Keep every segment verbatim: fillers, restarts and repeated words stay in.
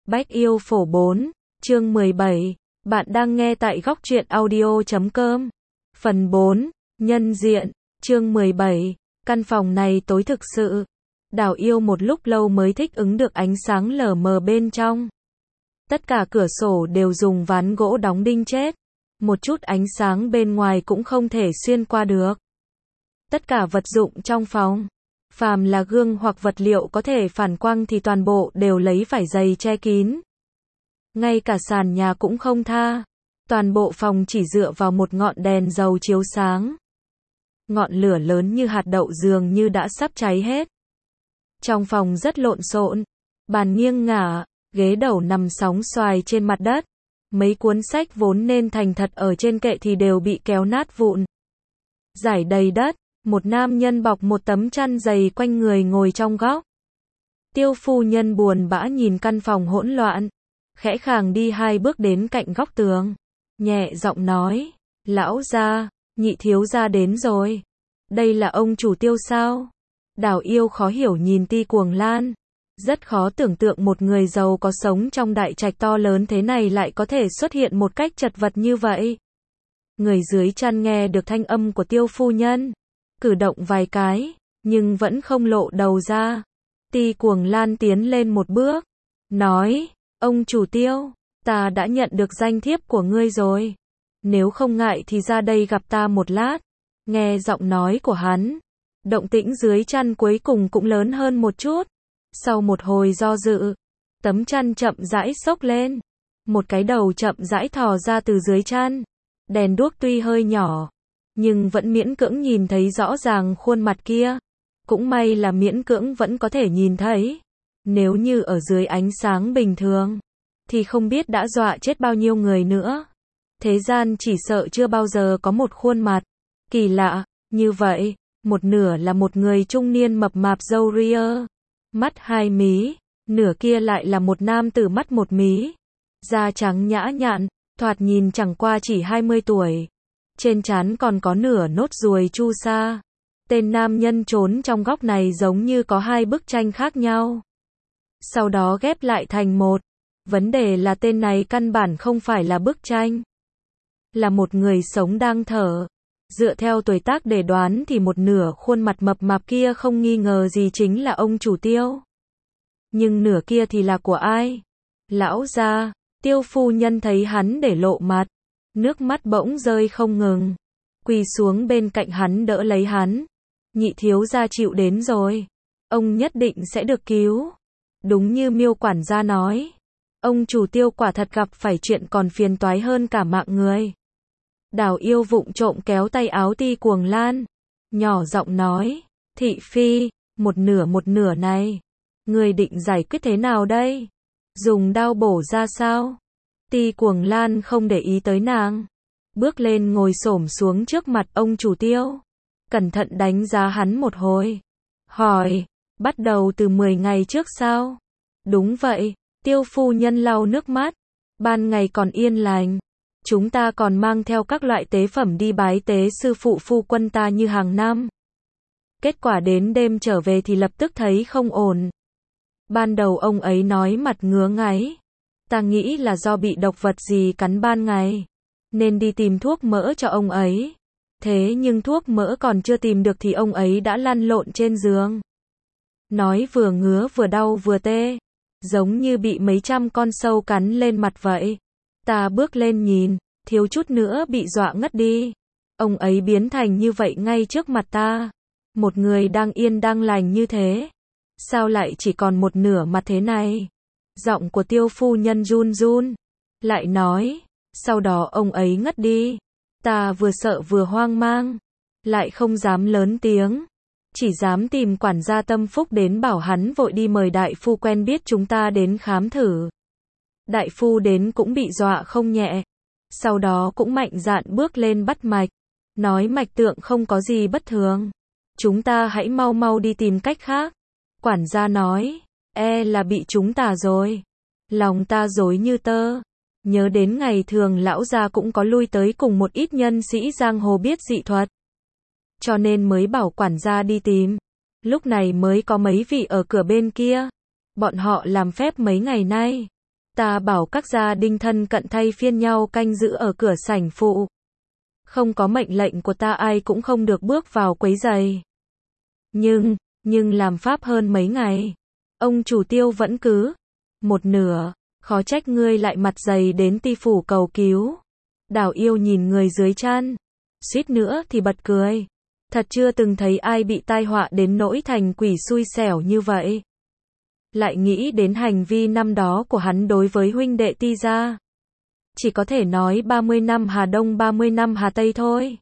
Bách Yêu Phổ bốn, chương mười bảy, bạn đang nghe tại góc truyện audio chấm com. Phần bốn, nhân diện, chương mười bảy, căn phòng này tối thực sự. Đào Yêu một lúc lâu mới thích ứng được ánh sáng lờ mờ bên trong. Tất cả cửa sổ đều dùng ván gỗ đóng đinh chết. Một chút ánh sáng bên ngoài cũng không thể xuyên qua được. Tất cả vật dụng trong phòng, phàm là gương hoặc vật liệu có thể phản quang thì toàn bộ đều lấy vải dày che kín. Ngay cả sàn nhà cũng không tha. Toàn bộ phòng chỉ dựa vào một ngọn đèn dầu chiếu sáng. Ngọn lửa lớn như hạt đậu dường như đã sắp cháy hết. Trong phòng rất lộn xộn, bàn nghiêng ngả, ghế đầu nằm sóng xoài trên mặt đất. Mấy cuốn sách vốn nên thành thật ở trên kệ thì đều bị kéo nát vụn. Rải đầy đất, một nam nhân bọc một tấm chăn dày quanh người ngồi trong góc. Tiêu phu nhân buồn bã nhìn căn phòng hỗn loạn, khẽ khàng đi hai bước đến cạnh góc tường, nhẹ giọng nói, lão gia, nhị thiếu gia đến rồi. Đây là ông chủ Tiêu sao? Đào Yêu khó hiểu nhìn Ti Cuồng Lan. Rất khó tưởng tượng một người giàu có sống trong đại trạch to lớn thế này lại có thể xuất hiện một cách chật vật như vậy. Người dưới chăn nghe được thanh âm của Tiêu phu nhân, cử động vài cái, nhưng vẫn không lộ đầu ra. Ti Cuồng Lan tiến lên một bước, nói, ông chủ Tiêu, ta đã nhận được danh thiếp của ngươi rồi. Nếu không ngại thì ra đây gặp ta một lát. Nghe giọng nói của hắn, động tĩnh dưới chăn cuối cùng cũng lớn hơn một chút. Sau một hồi do dự, tấm chăn chậm rãi xốc lên. Một cái đầu chậm rãi thò ra từ dưới chăn. Đèn đuốc tuy hơi nhỏ, nhưng vẫn miễn cưỡng nhìn thấy rõ ràng khuôn mặt kia. Cũng may là miễn cưỡng vẫn có thể nhìn thấy. Nếu như ở dưới ánh sáng bình thường, thì không biết đã dọa chết bao nhiêu người nữa. Thế gian chỉ sợ chưa bao giờ có một khuôn mặt kỳ lạ như vậy. Một nửa là một người trung niên mập mạp râu ria, mắt hai mí, nửa kia lại là một nam tử mắt một mí. Da trắng nhã nhặn, thoạt nhìn chẳng qua chỉ hai mươi tuổi. Trên trán còn có nửa nốt ruồi chu sa. Tên nam nhân trốn trong góc này giống như có hai bức tranh khác nhau, sau đó ghép lại thành một. Vấn đề là tên này căn bản không phải là bức tranh, là một người sống đang thở. Dựa theo tuổi tác để đoán thì một nửa khuôn mặt mập mạp kia không nghi ngờ gì chính là ông chủ Tiêu. Nhưng nửa kia thì là của ai? Lão gia. Tiêu phu nhân thấy hắn để lộ mặt, nước mắt bỗng rơi không ngừng, quỳ xuống bên cạnh hắn đỡ lấy hắn. Nhị thiếu gia chịu đến rồi, ông nhất định sẽ được cứu. Đúng như Miêu quản gia nói, ông chủ Tiêu quả thật gặp phải chuyện còn phiền toái hơn cả mạng người. Đào Yêu vụng trộm kéo tay áo Ti Cuồng Lan, nhỏ giọng nói, thị phi, một nửa một nửa này, người định giải quyết thế nào đây? Dùng đao bổ ra sao? Ti Cuồng Lan không để ý tới nàng, bước lên ngồi xổm xuống trước mặt ông chủ Tiêu, cẩn thận đánh giá hắn một hồi, hỏi, bắt đầu từ mười ngày trước sao? Đúng vậy. Tiêu phu nhân lau nước mắt, ban ngày còn yên lành, chúng ta còn mang theo các loại tế phẩm đi bái tế sư phụ phu quân ta như hàng năm. Kết quả đến đêm trở về thì lập tức thấy không ổn. Ban đầu ông ấy nói mặt ngứa ngáy, ta nghĩ là do bị độc vật gì cắn ban ngày, nên đi tìm thuốc mỡ cho ông ấy. Thế nhưng thuốc mỡ còn chưa tìm được thì ông ấy đã lăn lộn trên giường. Nói vừa ngứa vừa đau vừa tê, giống như bị mấy trăm con sâu cắn lên mặt vậy. Ta bước lên nhìn, thiếu chút nữa bị dọa ngất đi. Ông ấy biến thành như vậy ngay trước mặt ta. Một người đang yên đang lành như thế, sao lại chỉ còn một nửa mặt thế này? Giọng của Tiêu phu nhân run run, lại nói, sau đó ông ấy ngất đi. Ta vừa sợ vừa hoang mang, lại không dám lớn tiếng, chỉ dám tìm quản gia Tâm Phúc đến bảo hắn vội đi mời đại phu quen biết chúng ta đến khám thử. Đại phu đến cũng bị dọa không nhẹ, sau đó cũng mạnh dạn bước lên bắt mạch, nói mạch tượng không có gì bất thường, chúng ta hãy mau mau đi tìm cách khác. Quản gia nói, e là bị chúng ta rồi. Lòng ta rối như tơ, nhớ đến ngày thường lão gia cũng có lui tới cùng một ít nhân sĩ giang hồ biết dị thuật, cho nên mới bảo quản gia đi tìm. Lúc này mới có mấy vị ở cửa bên kia, bọn họ làm phép mấy ngày nay, Ta bảo các gia đình thân cận thay phiên nhau canh giữ ở cửa sảnh phụ. Không có mệnh lệnh của ta ai cũng không được bước vào quấy rầy. Nhưng, nhưng làm pháp hơn mấy ngày. Ông chủ Tiêu vẫn cứ. Một nửa, khó trách ngươi lại mặt dày đến ti phủ cầu cứu. Đào Yêu nhìn người dưới chăn. Suýt nữa thì bật cười. Thật chưa từng thấy ai bị tai họa đến nỗi thành quỷ xui xẻo như vậy. Lại nghĩ đến hành vi năm đó của hắn đối với huynh đệ Ti gia. Chỉ có thể nói ba mươi năm Hà Đông ba mươi năm Hà Tây thôi.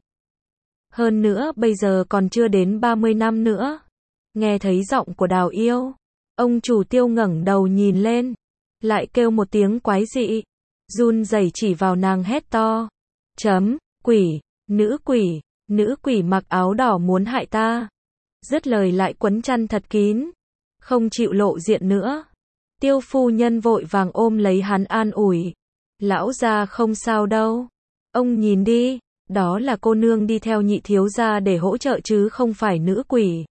Hơn nữa bây giờ còn chưa đến ba mươi năm nữa. Nghe thấy giọng của Đào Yêu. Ông chủ Tiêu ngẩng đầu nhìn lên. Lại kêu một tiếng quái dị. Run rẩy chỉ vào nàng hét to. Chấm, quỷ, nữ quỷ, nữ quỷ mặc áo đỏ muốn hại ta. Dứt lời lại quấn chăn thật kín. Không chịu lộ diện nữa. Tiêu phu nhân vội vàng ôm lấy hắn an ủi. Lão gia không sao đâu. Ông nhìn đi, đó là cô nương đi theo nhị thiếu gia để hỗ trợ chứ không phải nữ quỷ.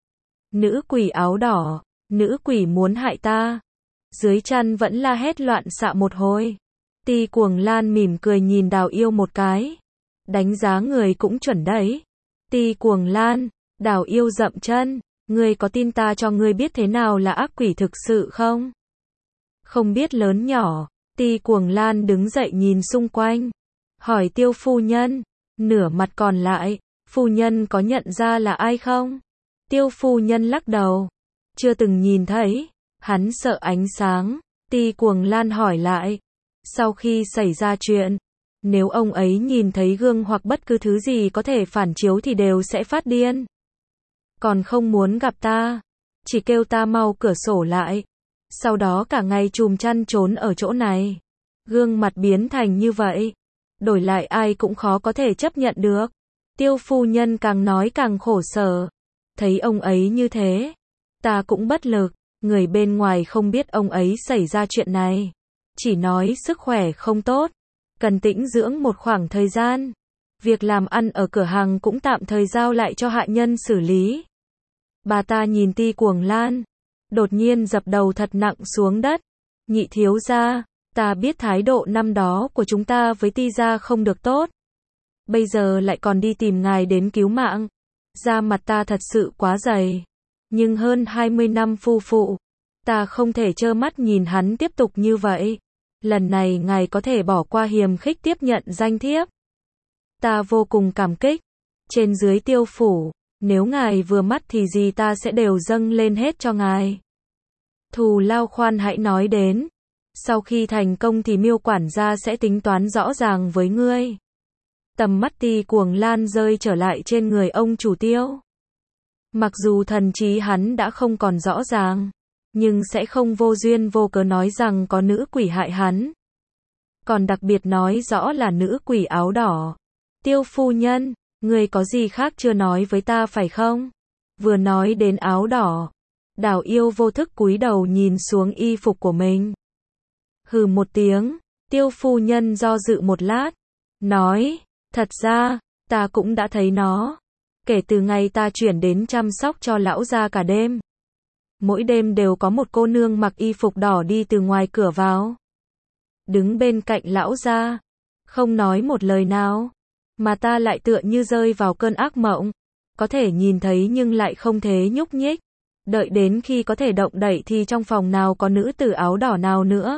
Nữ quỷ áo đỏ, nữ quỷ muốn hại ta. Dưới chăn vẫn la hét loạn xạ một hồi. Ti Cuồng Lan mỉm cười nhìn Đào Yêu một cái. Đánh giá người cũng chuẩn đấy. Ti Cuồng Lan, Đào Yêu dậm chân. Ngươi có tin ta cho ngươi biết thế nào là ác quỷ thực sự không? Không biết lớn nhỏ. Ti Cuồng Lan đứng dậy nhìn xung quanh. Hỏi Tiêu phu nhân. Nửa mặt còn lại. Phu nhân có nhận ra là ai không? Tiêu phu nhân lắc đầu. Chưa từng nhìn thấy. Hắn sợ ánh sáng. Ti Cuồng Lan hỏi lại. Sau khi xảy ra chuyện, nếu ông ấy nhìn thấy gương hoặc bất cứ thứ gì có thể phản chiếu thì đều sẽ phát điên. Còn không muốn gặp ta. Chỉ kêu ta mau cửa sổ lại. Sau đó cả ngày chùm chăn trốn ở chỗ này. Gương mặt biến thành như vậy. Đổi lại ai cũng khó có thể chấp nhận được. Tiêu phu nhân càng nói càng khổ sở. Thấy ông ấy như thế. Ta cũng bất lực. Người bên ngoài không biết ông ấy xảy ra chuyện này. Chỉ nói sức khỏe không tốt. Cần tĩnh dưỡng một khoảng thời gian. Việc làm ăn ở cửa hàng cũng tạm thời giao lại cho hạ nhân xử lý. Bà ta nhìn Ti Cuồng Lan. Đột nhiên dập đầu thật nặng xuống đất. Nhị thiếu gia, ta biết thái độ năm đó của chúng ta với Ti gia không được tốt. Bây giờ lại còn đi tìm ngài đến cứu mạng. Da mặt ta thật sự quá dày. Nhưng hơn hai mươi năm phu phụ. Ta không thể trơ mắt nhìn hắn tiếp tục như vậy. Lần này ngài có thể bỏ qua hiềm khích tiếp nhận danh thiếp. Ta vô cùng cảm kích. Trên dưới Tiêu phủ, nếu ngài vừa mắt thì gì ta sẽ đều dâng lên hết cho ngài. Thù lao khoan hãy nói đến. Sau khi thành công thì Miêu quản gia sẽ tính toán rõ ràng với ngươi. Tầm mắt Ti Cuồng Lan rơi trở lại trên người ông chủ Tiêu. Mặc dù thần trí hắn đã không còn rõ ràng, nhưng sẽ không vô duyên vô cớ nói rằng có nữ quỷ hại hắn. Còn đặc biệt nói rõ là nữ quỷ áo đỏ. Tiêu phu nhân, người có gì khác chưa nói với ta phải không? Vừa nói đến áo đỏ, Đào Yêu vô thức cúi đầu nhìn xuống y phục của mình. Hừ một tiếng, Tiêu phu nhân do dự một lát, nói, thật ra, ta cũng đã thấy nó. Kể từ ngày ta chuyển đến chăm sóc cho lão gia cả đêm. Mỗi đêm đều có một cô nương mặc y phục đỏ đi từ ngoài cửa vào. Đứng bên cạnh lão gia, không nói một lời nào. Mà ta lại tựa như rơi vào cơn ác mộng. Có thể nhìn thấy nhưng lại không thể nhúc nhích. Đợi đến khi có thể động đậy thì trong phòng nào có nữ tử áo đỏ nào nữa.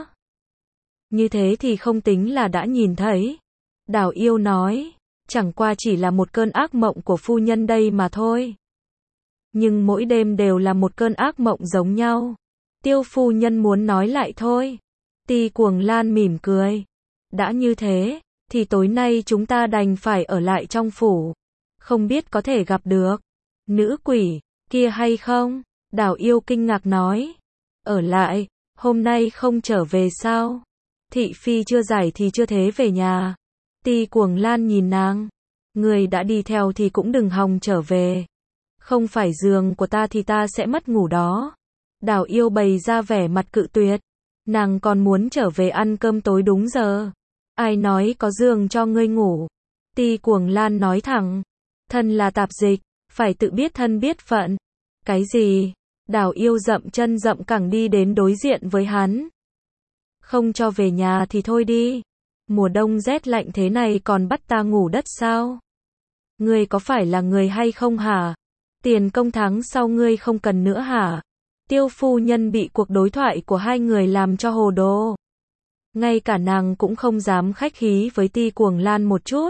Như thế thì không tính là đã nhìn thấy. Đào Yêu nói, chẳng qua chỉ là một cơn ác mộng của phu nhân đây mà thôi. Nhưng mỗi đêm đều là một cơn ác mộng giống nhau. Tiêu phu nhân muốn nói lại thôi. Ti Cuồng Lan mỉm cười. Đã như thế, thì tối nay chúng ta đành phải ở lại trong phủ. Không biết có thể gặp được nữ quỷ kia hay không? Đào Yêu kinh ngạc nói. Ở lại, hôm nay không trở về sao? Thị phi chưa giải thì chưa thế về nhà. Ti Cuồng Lan nhìn nàng. Người đã đi theo thì cũng đừng hòng trở về. Không phải giường của ta thì ta sẽ mất ngủ đó. Đào Yêu bày ra vẻ mặt cự tuyệt. Nàng còn muốn trở về ăn cơm tối đúng giờ. Ai nói có giường cho ngươi ngủ? Ti Cuồng Lan nói thẳng. Thân là tạp dịch, phải tự biết thân biết phận. Cái gì? Đào Yêu dậm chân dậm cẳng đi đến đối diện với hắn. Không cho về nhà thì thôi đi. Mùa đông rét lạnh thế này còn bắt ta ngủ đất sao? Ngươi có phải là người hay không hả? Tiền công tháng sau ngươi không cần nữa hả? Tiêu phu nhân bị cuộc đối thoại của hai người làm cho hồ đồ. Ngay cả nàng cũng không dám khách khí với Ti Cuồng Lan một chút.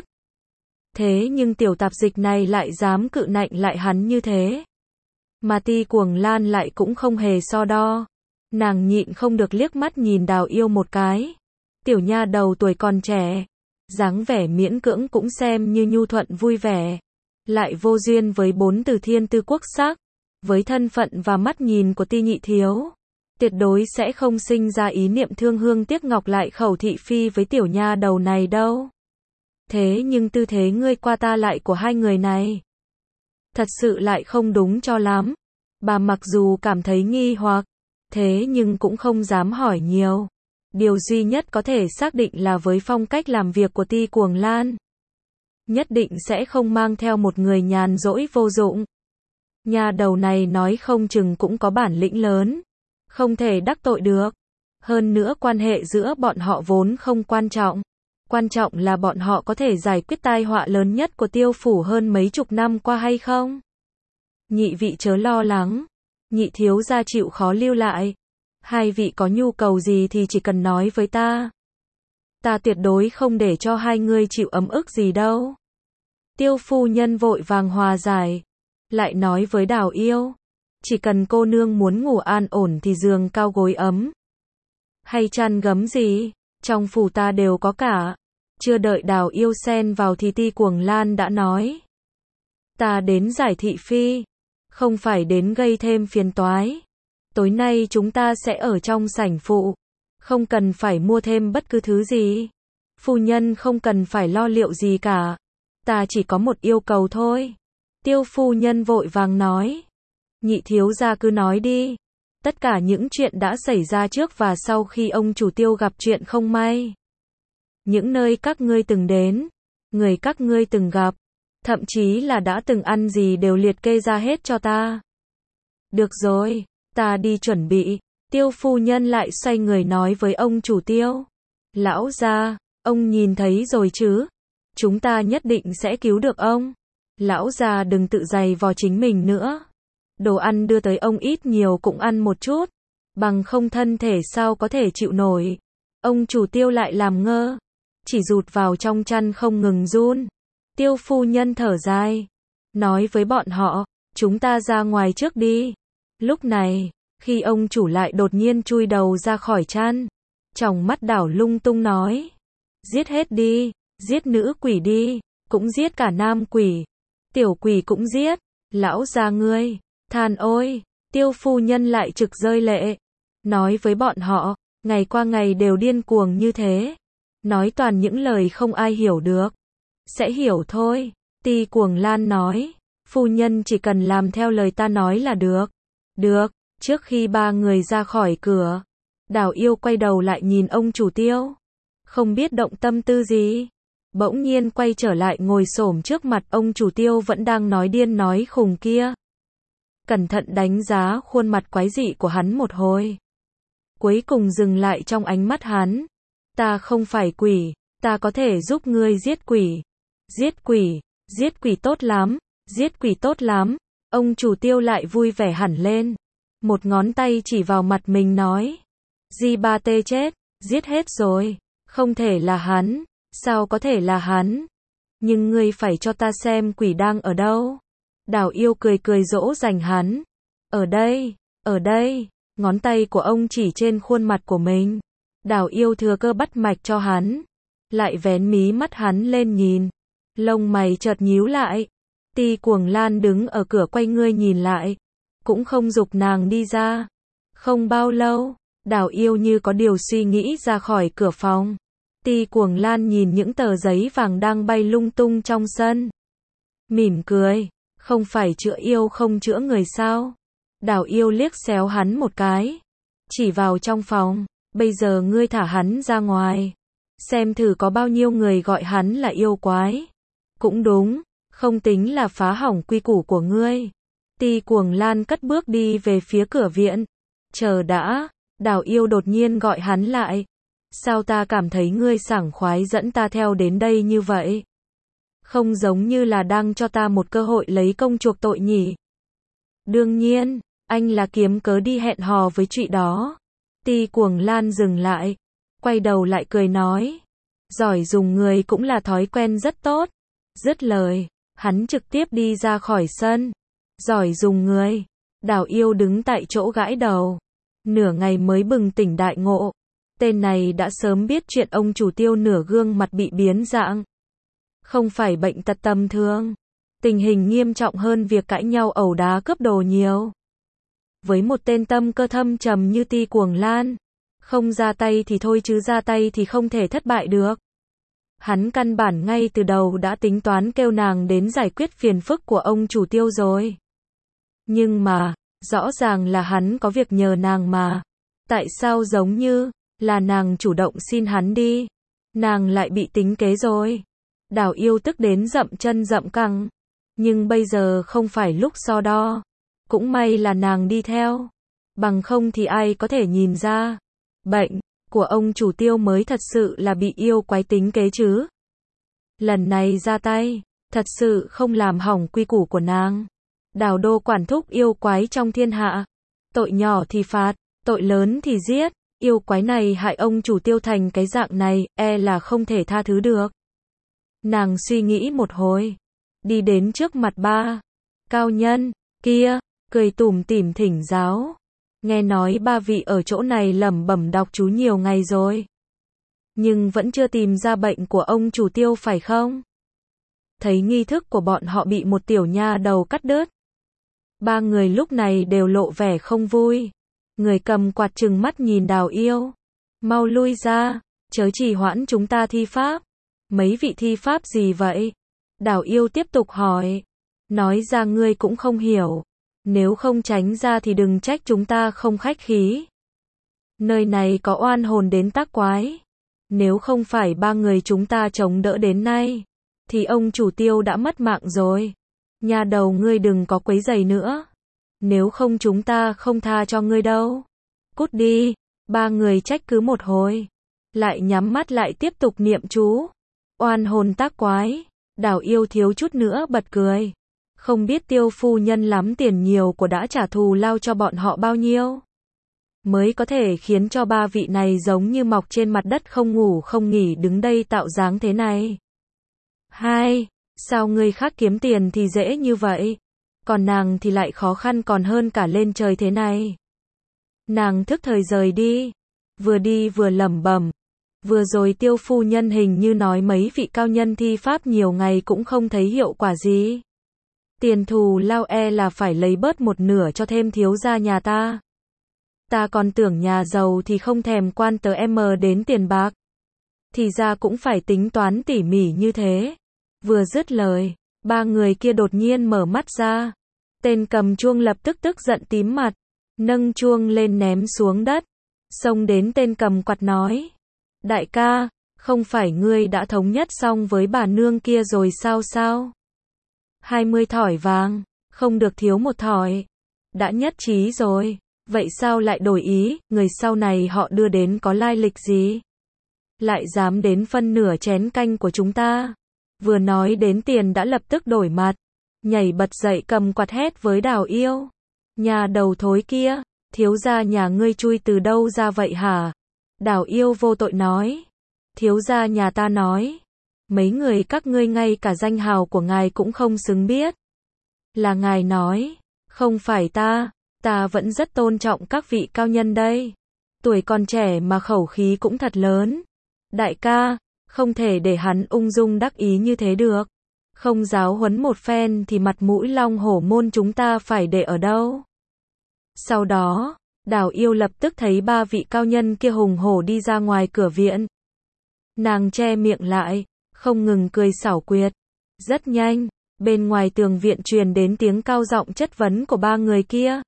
Thế nhưng tiểu tạp dịch này lại dám cự nạnh lại hắn như thế. Mà Ti Cuồng Lan lại cũng không hề so đo. Nàng nhịn không được liếc mắt nhìn Đào Yêu một cái. Tiểu nha đầu tuổi còn trẻ, dáng vẻ miễn cưỡng cũng xem như nhu thuận vui vẻ. Lại vô duyên với bốn từ thiên tư quốc sắc. Với thân phận và mắt nhìn của Ti nhị thiếu, tuyệt đối sẽ không sinh ra ý niệm thương hương tiếc ngọc lại khẩu thị phi với tiểu nha đầu này đâu. Thế nhưng tư thế ngươi qua ta lại của hai người này, thật sự lại không đúng cho lắm. Bà mặc dù cảm thấy nghi hoặc, thế nhưng cũng không dám hỏi nhiều. Điều duy nhất có thể xác định là với phong cách làm việc của Ti Cuồng Lan, nhất định sẽ không mang theo một người nhàn rỗi vô dụng. Nhà đầu này nói không chừng cũng có bản lĩnh lớn, không thể đắc tội được. Hơn nữa quan hệ giữa bọn họ vốn không quan trọng. Quan trọng là bọn họ có thể giải quyết tai họa lớn nhất của Tiêu phủ hơn mấy chục năm qua hay không. Nhị vị chớ lo lắng, nhị thiếu gia chịu khó lưu lại. Hai vị có nhu cầu gì thì chỉ cần nói với ta. Ta tuyệt đối không để cho hai ngươi chịu ấm ức gì đâu. Tiêu phu nhân vội vàng hòa giải, lại nói với Đào Yêu, chỉ cần cô nương muốn ngủ an ổn thì giường cao gối ấm, hay chăn gấm gì, trong phủ ta đều có cả. Chưa đợi Đào Yêu xen vào thì Ti Cuồng Lan đã nói, ta đến giải thị phi, không phải đến gây thêm phiền toái. Tối nay chúng ta sẽ ở trong sảnh phụ, không cần phải mua thêm bất cứ thứ gì. Phu nhân không cần phải lo liệu gì cả, ta chỉ có một yêu cầu thôi. Tiêu phu nhân vội vàng nói, nhị thiếu gia cứ nói đi. Tất cả những chuyện đã xảy ra trước và sau khi ông chủ Tiêu gặp chuyện không may. Những nơi các ngươi từng đến, người các ngươi từng gặp, thậm chí là đã từng ăn gì đều liệt kê ra hết cho ta. Được rồi, ta đi chuẩn bị. Tiêu phu nhân lại xoay người nói với ông chủ Tiêu, lão gia, ông nhìn thấy rồi chứ, chúng ta nhất định sẽ cứu được ông. Lão già đừng tự giày vò chính mình nữa. Đồ ăn đưa tới ông ít nhiều cũng ăn một chút, bằng không thân thể sao có thể chịu nổi. Ông chủ Tiêu lại làm ngơ, chỉ rụt vào trong chăn không ngừng run. Tiêu phu nhân thở dài, nói với bọn họ, chúng ta ra ngoài trước đi. Lúc này, khi ông chủ lại đột nhiên chui đầu ra khỏi chăn, tròng mắt đảo lung tung nói, giết hết đi, giết nữ quỷ đi, cũng giết cả nam quỷ. Tiểu quỷ cũng giết, lão già ngươi, than ôi. Tiêu phu nhân lại trực rơi lệ, nói với bọn họ, ngày qua ngày đều điên cuồng như thế, nói toàn những lời không ai hiểu được. Sẽ hiểu thôi. Ti Cuồng Lan nói, phu nhân chỉ cần làm theo lời ta nói là được. Được. Trước khi ba người ra khỏi cửa, Đào Yêu quay đầu lại nhìn ông chủ Tiêu, không biết động tâm tư gì. Bỗng nhiên quay trở lại ngồi xổm trước mặt ông chủ Tiêu vẫn đang nói điên nói khùng kia. Cẩn thận đánh giá khuôn mặt quái dị của hắn một hồi. Cuối cùng dừng lại trong ánh mắt hắn. Ta không phải quỷ, ta có thể giúp ngươi giết quỷ. Giết quỷ, giết quỷ tốt lắm, giết quỷ tốt lắm. Ông chủ Tiêu lại vui vẻ hẳn lên. Một ngón tay chỉ vào mặt mình nói. Di ba tê chết, giết hết rồi. Không thể là hắn. Sao có thể là hắn? Nhưng ngươi phải cho ta xem quỷ đang ở đâu. Đào Yêu cười cười dỗ dành hắn. Ở đây, ở đây. Ngón tay của ông chỉ trên khuôn mặt của mình. Đào Yêu thừa cơ bắt mạch cho hắn. Lại vén mí mắt hắn lên nhìn. Lông mày chợt nhíu lại. Ti Cuồng Lan đứng ở cửa quay ngươi nhìn lại. Cũng không giục nàng đi ra. Không bao lâu, Đào Yêu như có điều suy nghĩ ra khỏi cửa phòng. Ti Cuồng Lan nhìn những tờ giấy vàng đang bay lung tung trong sân. Mỉm cười, không phải chữa yêu không chữa người sao? Đào Yêu liếc xéo hắn một cái. Chỉ vào trong phòng, bây giờ ngươi thả hắn ra ngoài. Xem thử có bao nhiêu người gọi hắn là yêu quái. Cũng đúng, không tính là phá hỏng quy củ của ngươi. Ti Cuồng Lan cất bước đi về phía cửa viện. Chờ đã, Đào Yêu đột nhiên gọi hắn lại. Sao ta cảm thấy ngươi sảng khoái dẫn ta theo đến đây như vậy? Không giống như là đang cho ta một cơ hội lấy công chuộc tội nhỉ? Đương nhiên, anh là kiếm cớ đi hẹn hò với chị đó. Ti Cuồng Lan dừng lại, quay đầu lại cười nói. Giỏi dùng người cũng là thói quen rất tốt. Dứt lời, hắn trực tiếp đi ra khỏi sân. Giỏi dùng người. Đào Yêu đứng tại chỗ gãi đầu. Nửa ngày mới bừng tỉnh đại ngộ. Tên này đã sớm biết chuyện ông chủ Tiêu nửa gương mặt bị biến dạng. Không phải bệnh tật tầm thường. Tình hình nghiêm trọng hơn việc cãi nhau ẩu đá cướp đồ nhiều. Với một tên tâm cơ thâm trầm như Ti Cuồng Lan, không ra tay thì thôi chứ ra tay thì không thể thất bại được. Hắn căn bản ngay từ đầu đã tính toán kêu nàng đến giải quyết phiền phức của ông chủ Tiêu rồi. Nhưng mà, rõ ràng là hắn có việc nhờ nàng mà. Tại sao giống như là nàng chủ động xin hắn đi? Nàng lại bị tính kế rồi. Đào Yêu tức đến dậm chân dậm cẳng. Nhưng bây giờ không phải lúc so đo. Cũng may là nàng đi theo. Bằng không thì ai có thể nhìn ra. Bệnh của ông chủ Tiêu mới thật sự là bị yêu quái tính kế chứ. Lần này ra tay, thật sự không làm hỏng quy củ của nàng. Đào đô quản thúc yêu quái trong thiên hạ. Tội nhỏ thì phạt, tội lớn thì giết. Yêu quái này hại ông chủ Tiêu thành cái dạng này, e là không thể tha thứ được. Nàng suy nghĩ một hồi, đi đến trước mặt ba cao nhân kia, cười tủm tỉm thỉnh giáo. Nghe nói ba vị ở chỗ này lẩm bẩm đọc chú nhiều ngày rồi, nhưng vẫn chưa tìm ra bệnh của ông chủ Tiêu phải không? Thấy nghi thức của bọn họ bị một tiểu nha đầu cắt đứt. Ba người lúc này đều lộ vẻ không vui. Người cầm quạt trừng mắt nhìn Đào Yêu. Mau lui ra, chớ trì hoãn chúng ta thi pháp. Mấy vị thi pháp gì vậy? Đào Yêu tiếp tục hỏi. Nói ra ngươi cũng không hiểu. Nếu không tránh ra thì đừng trách chúng ta không khách khí. Nơi này có oan hồn đến tác quái. Nếu không phải ba người chúng ta chống đỡ đến nay, thì ông chủ Tiêu đã mất mạng rồi. Nhà đầu ngươi đừng có quấy rầy nữa. Nếu không chúng ta không tha cho ngươi đâu. Cút đi. Ba người trách cứ một hồi. Lại nhắm mắt lại tiếp tục niệm chú. Oan hồn tác quái. Đào Yêu thiếu chút nữa bật cười. Không biết Tiêu phu nhân lắm tiền nhiều của đã trả thù lao cho bọn họ bao nhiêu, mới có thể khiến cho ba vị này giống như mọc trên mặt đất không ngủ không nghỉ đứng đây tạo dáng thế này. Hai, sao người khác kiếm tiền thì dễ như vậy, còn nàng thì lại khó khăn còn hơn cả lên trời thế này. Nàng thức thời rời đi, vừa đi vừa lẩm bẩm. Vừa rồi Tiêu phu nhân hình như nói mấy vị cao nhân thi pháp nhiều ngày cũng không thấy hiệu quả gì. Tiền thù lao e là phải lấy bớt một nửa cho thêm thiếu gia nhà ta. Ta còn tưởng nhà giàu thì không thèm quan tờ em đến tiền bạc. Thì ra cũng phải tính toán tỉ mỉ như thế. Vừa dứt lời, ba người kia đột nhiên mở mắt ra. Tên cầm chuông lập tức tức giận tím mặt, nâng chuông lên ném xuống đất, xông đến tên cầm quạt nói. Đại ca, không phải ngươi đã thống nhất xong với bà nương kia rồi sao sao? hai mươi thỏi vàng, không được thiếu một thỏi. Đã nhất trí rồi, vậy sao lại đổi ý, người sau này họ đưa đến có lai lịch gì? Lại dám đến phân nửa chén canh của chúng ta. Vừa nói đến tiền đã lập tức đổi mặt, nhảy bật dậy cầm quạt hét với Đào Yêu. Nhà đầu thối kia, thiếu gia nhà ngươi chui từ đâu ra vậy hả? Đào Yêu vô tội nói. Thiếu gia nhà ta nói. Mấy người các ngươi ngay cả danh hào của ngài cũng không xứng biết. Là ngài nói, không phải ta, ta vẫn rất tôn trọng các vị cao nhân đây. Tuổi còn trẻ mà khẩu khí cũng thật lớn. Đại ca, không thể để hắn ung dung đắc ý như thế được. Không giáo huấn một phen thì mặt mũi Long Hổ môn chúng ta phải để ở đâu. Sau đó, Đào Yêu lập tức thấy ba vị cao nhân kia hùng hổ đi ra ngoài cửa viện. Nàng che miệng lại, không ngừng cười xảo quyệt. Rất nhanh, bên ngoài tường viện truyền đến tiếng cao giọng chất vấn của ba người kia.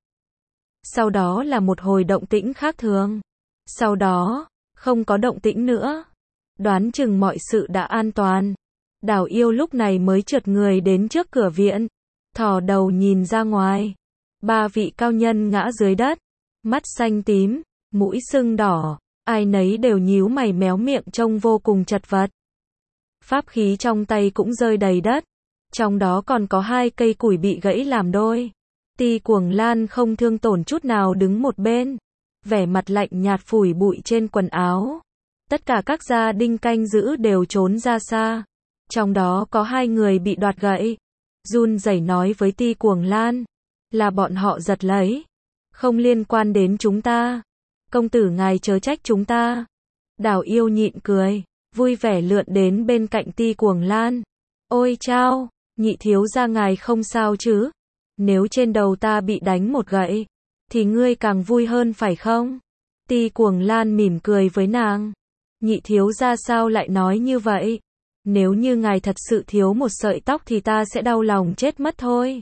Sau đó là một hồi động tĩnh khác thường. Sau đó, không có động tĩnh nữa. Đoán chừng mọi sự đã an toàn. Đào Yêu lúc này mới trượt người đến trước cửa viện, thò đầu nhìn ra ngoài. Ba vị cao nhân ngã dưới đất, mắt xanh tím, mũi sưng đỏ, ai nấy đều nhíu mày méo miệng trông vô cùng chật vật. Pháp khí trong tay cũng rơi đầy đất, trong đó còn có hai cây củi bị gãy làm đôi. Ti Cuồng Lan không thương tổn chút nào đứng một bên, vẻ mặt lạnh nhạt phủi bụi trên quần áo. Tất cả các gia đinh canh giữ đều trốn ra xa, trong đó có hai người bị đoạt gậy. Run rẩy nói với Ti Cuồng Lan, là bọn họ giật lấy, không liên quan đến chúng ta. Công tử ngài chớ trách chúng ta. Đào Yêu nhịn cười, vui vẻ lượn đến bên cạnh Ti Cuồng Lan. Ôi chao, nhị thiếu gia ngài không sao chứ? Nếu trên đầu ta bị đánh một gậy, thì ngươi càng vui hơn phải không? Ti Cuồng Lan mỉm cười với nàng. Nhị thiếu gia sao lại nói như vậy? Nếu như ngài thật sự thiếu một sợi tóc thì ta sẽ đau lòng chết mất thôi.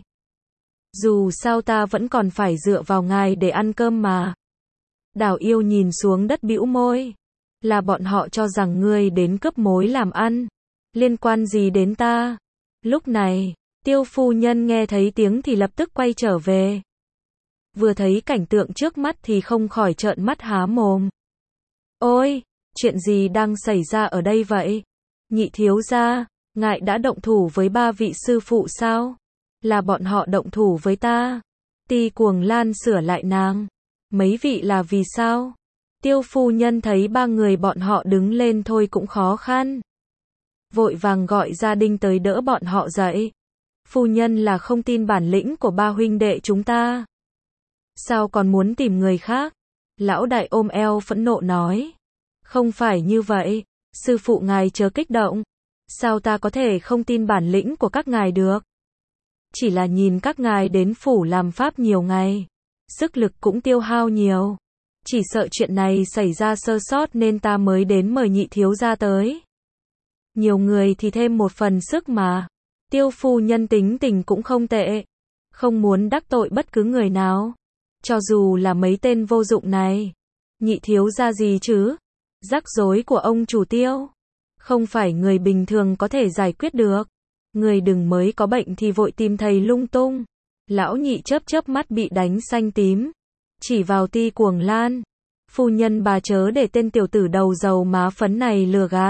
Dù sao ta vẫn còn phải dựa vào ngài để ăn cơm mà. Đào Yêu nhìn xuống đất bĩu môi. Là bọn họ cho rằng ngươi đến cướp mối làm ăn. Liên quan gì đến ta? Lúc này, Tiêu phu nhân nghe thấy tiếng thì lập tức quay trở về. Vừa thấy cảnh tượng trước mắt thì không khỏi trợn mắt há mồm. Ôi, chuyện gì đang xảy ra ở đây vậy? Nhị thiếu gia, ngài đã động thủ với ba vị sư phụ sao? Là bọn họ động thủ với ta. Ti Cuồng Lan sửa lại nàng. Mấy vị là vì sao? Tiêu phu nhân thấy ba người bọn họ đứng lên thôi cũng khó khăn. Vội vàng gọi gia đình tới đỡ bọn họ dậy. Phu nhân là không tin bản lĩnh của ba huynh đệ chúng ta. Sao còn muốn tìm người khác? Lão đại ôm eo phẫn nộ nói. Không phải như vậy, sư phụ ngài chớ kích động. Sao ta có thể không tin bản lĩnh của các ngài được? Chỉ là nhìn các ngài đến phủ làm pháp nhiều ngày, sức lực cũng tiêu hao nhiều. Chỉ sợ chuyện này xảy ra sơ sót nên ta mới đến mời nhị thiếu gia tới. Nhiều người thì thêm một phần sức mà. Tiêu phu nhân tính tình cũng không tệ, không muốn đắc tội bất cứ người nào, cho dù là mấy tên vô dụng này. Nhị thiếu gia gì chứ? Rắc rối của ông chủ Tiêu, không phải người bình thường có thể giải quyết được. Người đừng mới có bệnh thì vội tìm thầy lung tung. Lão nhị chớp chớp mắt bị đánh xanh tím, chỉ vào Ti Cuồng Lan. Phu nhân bà chớ để tên tiểu tử đầu dầu má phấn này lừa gạt.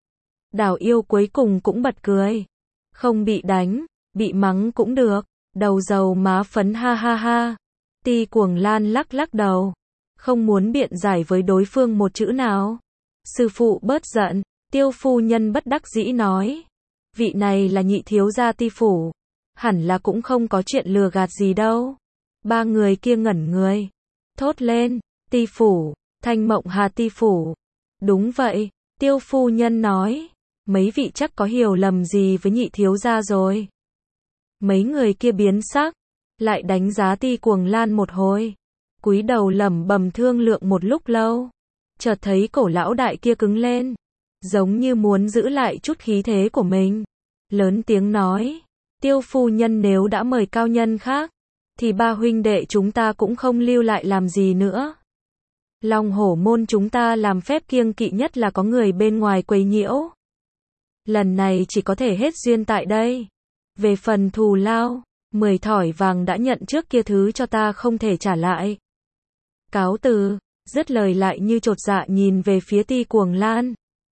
Đào Yêu cuối cùng cũng bật cười. Không bị đánh, bị mắng cũng được. Đầu dầu má phấn ha ha ha. Ti Cuồng Lan lắc lắc đầu, không muốn biện giải với đối phương một chữ nào. Sư phụ bớt giận. Tiêu phu nhân bất đắc dĩ nói. Vị này là nhị thiếu gia Ti phủ, hẳn là cũng không có chuyện lừa gạt gì đâu. Ba người kia ngẩn người, thốt lên. Ti phủ, Thanh Mộng Hà Ti phủ. Đúng vậy, Tiêu phu nhân nói. Mấy vị chắc có hiểu lầm gì với nhị thiếu gia rồi. Mấy người kia biến sắc, lại đánh giá Ti Cuồng Lan một hồi, cúi đầu lẩm bẩm thương lượng một lúc lâu. Chợt thấy cổ lão đại kia cứng lên, giống như muốn giữ lại chút khí thế của mình. Lớn tiếng nói, Tiêu phu nhân nếu đã mời cao nhân khác, thì ba huynh đệ chúng ta cũng không lưu lại làm gì nữa. Long Hổ môn chúng ta làm phép kiêng kỵ nhất là có người bên ngoài quấy nhiễu. Lần này chỉ có thể hết duyên tại đây. Về phần thù lao, mười thỏi vàng đã nhận trước kia thứ cho ta không thể trả lại. Cáo từ, dứt lời lại như chột dạ nhìn về phía Ti Cuồng Lan.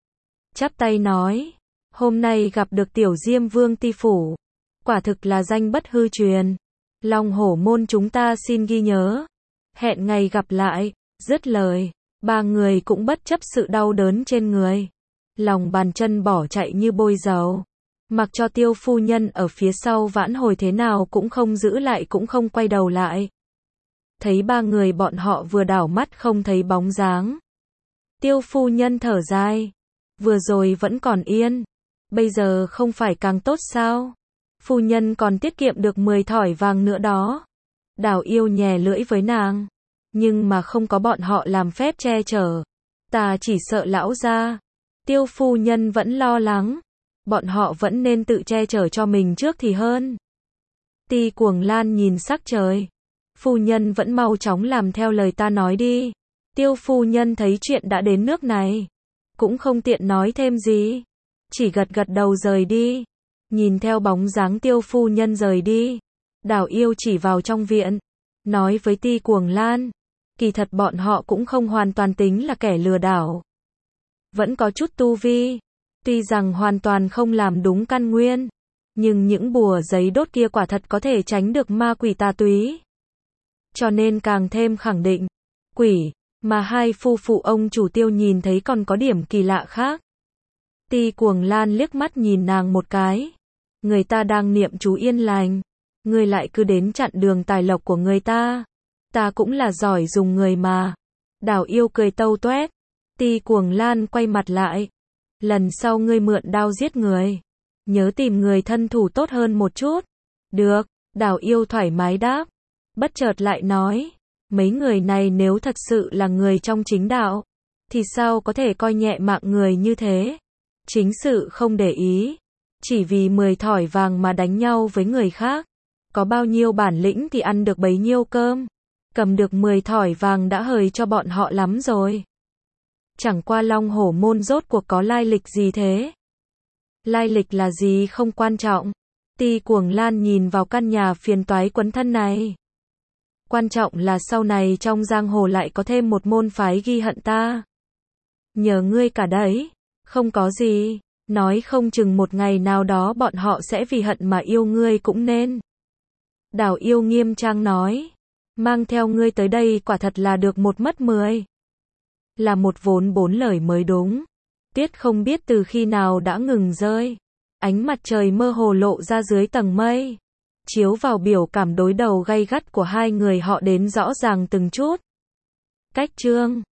Chắp tay nói, hôm nay gặp được tiểu Diêm Vương Ti phủ, quả thực là danh bất hư truyền. Long Hổ môn chúng ta xin ghi nhớ, hẹn ngày gặp lại. Dứt lời, ba người cũng bất chấp sự đau đớn trên người, lòng bàn chân bỏ chạy như bôi dầu, mặc cho Tiêu phu nhân ở phía sau vãn hồi thế nào cũng không giữ lại cũng không quay đầu lại. Thấy ba người bọn họ vừa đảo mắt không thấy bóng dáng, Tiêu phu nhân thở dài, vừa rồi vẫn còn yên, bây giờ không phải càng tốt sao? Phu nhân còn tiết kiệm được mười thỏi vàng nữa đó. Đào Yêu nhè lưỡi với nàng, nhưng mà không có bọn họ làm phép che chở, ta chỉ sợ lão gia. Tiêu phu nhân vẫn lo lắng, bọn họ vẫn nên tự che chở cho mình trước thì hơn. Ti Cuồng Lan nhìn sắc trời, phu nhân vẫn mau chóng làm theo lời ta nói đi. Tiêu phu nhân thấy chuyện đã đến nước này, cũng không tiện nói thêm gì, chỉ gật gật đầu rời đi. Nhìn theo bóng dáng Tiêu phu nhân rời đi, Đào Yêu chỉ vào trong viện, nói với Ti Cuồng Lan, Kỳ thật bọn họ cũng không hoàn toàn tính là kẻ lừa đảo. Vẫn có chút tu vi. Tuy rằng hoàn toàn không làm đúng căn nguyên. Nhưng những bùa giấy đốt kia quả thật có thể tránh được ma quỷ tà túy. Cho nên càng thêm khẳng định. Quỷ, mà hai phu phụ ông chủ Tiêu nhìn thấy còn có điểm kỳ lạ khác. Ti Cuồng Lan liếc mắt nhìn nàng một cái. Người ta đang niệm chú yên lành. Ngươi lại cứ đến chặn đường tài lộc của người ta. Ta cũng là giỏi dùng người mà. Đào Yêu cười tâu toét. Ti Cuồng Lan quay mặt lại. Lần sau ngươi mượn đao giết người. Nhớ tìm người thân thủ tốt hơn một chút. Được, Đào Yêu thoải mái đáp. Bất chợt lại nói. Mấy người này nếu thật sự là người trong chính đạo. Thì sao có thể coi nhẹ mạng người như thế? Chính sự không để ý. Chỉ vì mười thỏi vàng mà đánh nhau với người khác. Có bao nhiêu bản lĩnh thì ăn được bấy nhiêu cơm. Cầm được mười thỏi vàng đã hời cho bọn họ lắm rồi. Chẳng qua Long Hổ Môn rốt cuộc có lai lịch gì thế? Lai lịch là gì không quan trọng. Ti Cuồng Lan nhìn vào căn nhà phiền toái quấn thân này. Quan trọng là sau này trong giang hồ lại có thêm một môn phái ghi hận ta. Nhờ ngươi cả đấy. Không có gì. Nói không chừng một ngày nào đó bọn họ sẽ vì hận mà yêu ngươi cũng nên. Đào Yêu nghiêm trang nói. Mang theo ngươi tới đây quả thật là được một mất mười. Là một vốn bốn lời mới đúng. Tuyết không biết từ khi nào đã ngừng rơi. Ánh mặt trời mơ hồ lộ ra dưới tầng mây. Chiếu vào biểu cảm đối đầu gay gắt của hai người họ đến rõ ràng từng chút. Cách chương